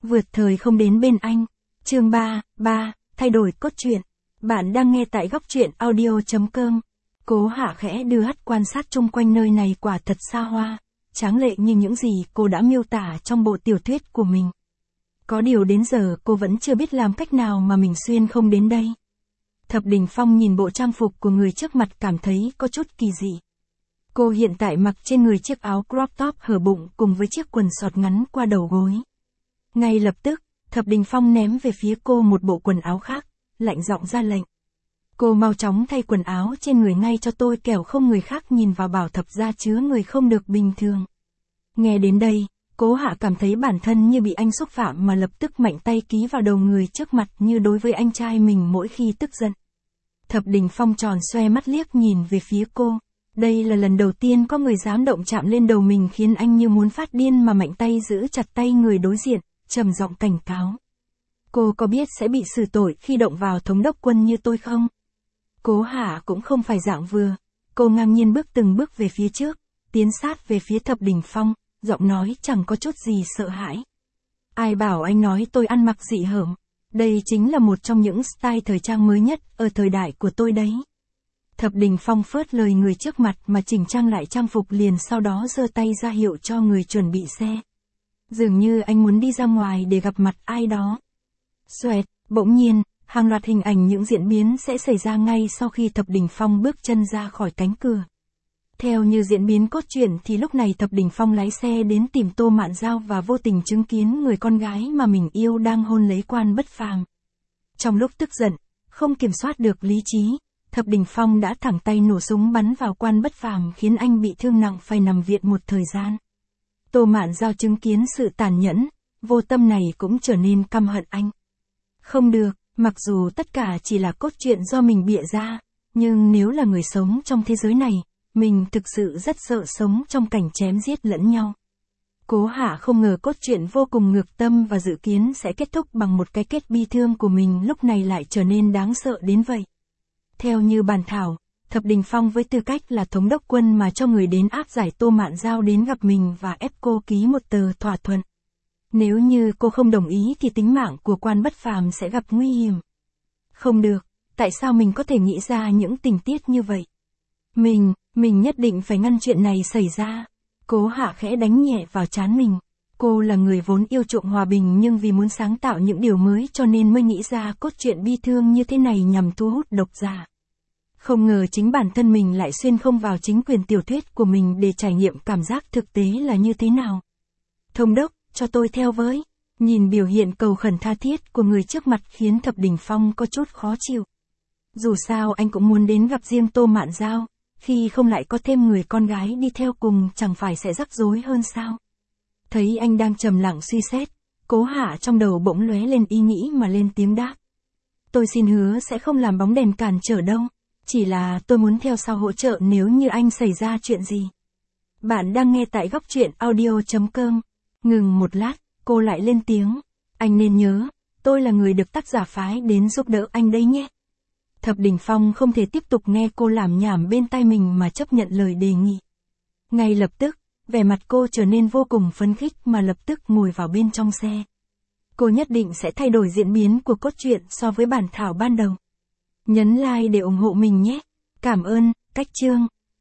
Vượt thời không đến bên anh. Chương 3, thay đổi cốt truyện. Bạn đang nghe tại góc truyện audio.com. Cố Hạ khẽ đưa mắt quan sát chung quanh nơi này quả thật xa hoa, tráng lệ như những gì cô đã miêu tả trong bộ tiểu thuyết của mình. Có điều đến giờ cô vẫn chưa biết làm cách nào mà mình xuyên không đến đây. Thập Đình Phong nhìn bộ trang phục của người trước mặt cảm thấy có chút kỳ dị. Cô hiện tại mặc trên người chiếc áo crop top hở bụng cùng với chiếc quần sọt ngắn qua đầu gối. Ngay lập tức, Thập Đình Phong ném về phía cô một bộ quần áo khác, lạnh giọng ra lệnh. Cô mau chóng thay quần áo trên người ngay cho tôi, kẻo không người khác nhìn vào bảo thập gia chứa người không được bình thường. Nghe đến đây, Cố Hạ cảm thấy bản thân như bị anh xúc phạm mà lập tức mạnh tay ký vào đầu người trước mặt như đối với anh trai mình mỗi khi tức giận. Thập Đình Phong tròn xoe mắt liếc nhìn về phía cô. Đây là lần đầu tiên có người dám động chạm lên đầu mình khiến anh như muốn phát điên mà mạnh tay giữ chặt tay người đối diện, trầm giọng cảnh cáo. Cô có biết sẽ bị xử tội khi động vào thống đốc quân như tôi không? Cố Hạ cũng không phải dạng vừa. Cô ngang nhiên bước từng bước về phía trước, tiến sát về phía Thập Đình Phong, giọng nói chẳng có chút gì sợ hãi. Ai bảo anh nói tôi ăn mặc dị hợm? Đây chính là một trong những style thời trang mới nhất ở thời đại của tôi đấy. Thập Đình Phong phớt lời người trước mặt mà chỉnh trang lại trang phục, liền sau đó giơ tay ra hiệu cho người chuẩn bị xe. Dường như anh muốn đi ra ngoài để gặp mặt ai đó. Xoẹt, bỗng nhiên, hàng loạt hình ảnh những diễn biến sẽ xảy ra ngay sau khi Thập Đình Phong bước chân ra khỏi cánh cửa. Theo như diễn biến cốt truyện thì lúc này Thập Đình Phong lái xe đến tìm Tô Mạn Giao và vô tình chứng kiến người con gái mà mình yêu đang hôn lấy Quan Bất Phàm. Trong lúc tức giận, không kiểm soát được lý trí, Thập Đình Phong đã thẳng tay nổ súng bắn vào Quan Bất Phàm khiến anh bị thương nặng phải nằm viện một thời gian. Tô Mạn Giao chứng kiến sự tàn nhẫn, vô tâm này cũng trở nên căm hận anh. Không được, mặc dù tất cả chỉ là cốt truyện do mình bịa ra, nhưng nếu là người sống trong thế giới này, mình thực sự rất sợ sống trong cảnh chém giết lẫn nhau. Cố Hạ không ngờ cốt truyện vô cùng ngược tâm và dự kiến sẽ kết thúc bằng một cái kết bi thương của mình lúc này lại trở nên đáng sợ đến vậy. Theo như bản thảo, Thập Đình Phong với tư cách là thống đốc quân mà cho người đến áp giải Tô Mạn Giao đến gặp mình và ép cô ký một tờ thỏa thuận. Nếu như cô không đồng ý thì tính mạng của Quan Bất Phàm sẽ gặp nguy hiểm. Không được, tại sao mình có thể nghĩ ra những tình tiết như vậy? Mình nhất định phải ngăn chuyện này xảy ra. Cố Hạ khẽ đánh nhẹ vào trán mình. Cô là người vốn yêu chuộng hòa bình nhưng vì muốn sáng tạo những điều mới cho nên mới nghĩ ra cốt truyện bi thương như thế này nhằm thu hút độc giả. Không ngờ chính bản thân mình lại xuyên không vào chính quyền tiểu thuyết của mình để trải nghiệm cảm giác thực tế là như thế nào. Thống đốc, cho tôi theo với. Nhìn biểu hiện cầu khẩn tha thiết của người trước mặt khiến Thập Đình Phong có chút khó chịu. Dù sao anh cũng muốn đến gặp riêng Tô Mạn Giao, khi không lại có thêm người con gái đi theo cùng chẳng phải sẽ rắc rối hơn sao? Thấy anh đang trầm lặng suy xét, Cố Hạ trong đầu bỗng lóe lên ý nghĩ mà lên tiếng đáp. Tôi xin hứa sẽ không làm bóng đèn cản trở đâu, chỉ là tôi muốn theo sau hỗ trợ nếu như anh xảy ra chuyện gì. Bạn đang nghe tại góc truyện audio.com. Ngừng một lát, cô lại lên tiếng. Anh nên nhớ, tôi là người được tác giả phái đến giúp đỡ anh đấy nhé. Thập Đình Phong không thể tiếp tục nghe cô lảm nhảm bên tai mình mà chấp nhận lời đề nghị. Ngay lập tức, vẻ mặt cô trở nên vô cùng phấn khích mà lập tức ngồi vào bên trong xe. Cô nhất định sẽ thay đổi diễn biến của cốt truyện so với bản thảo ban đầu. Nhấn like để ủng hộ mình nhé. Cảm ơn, cách chương.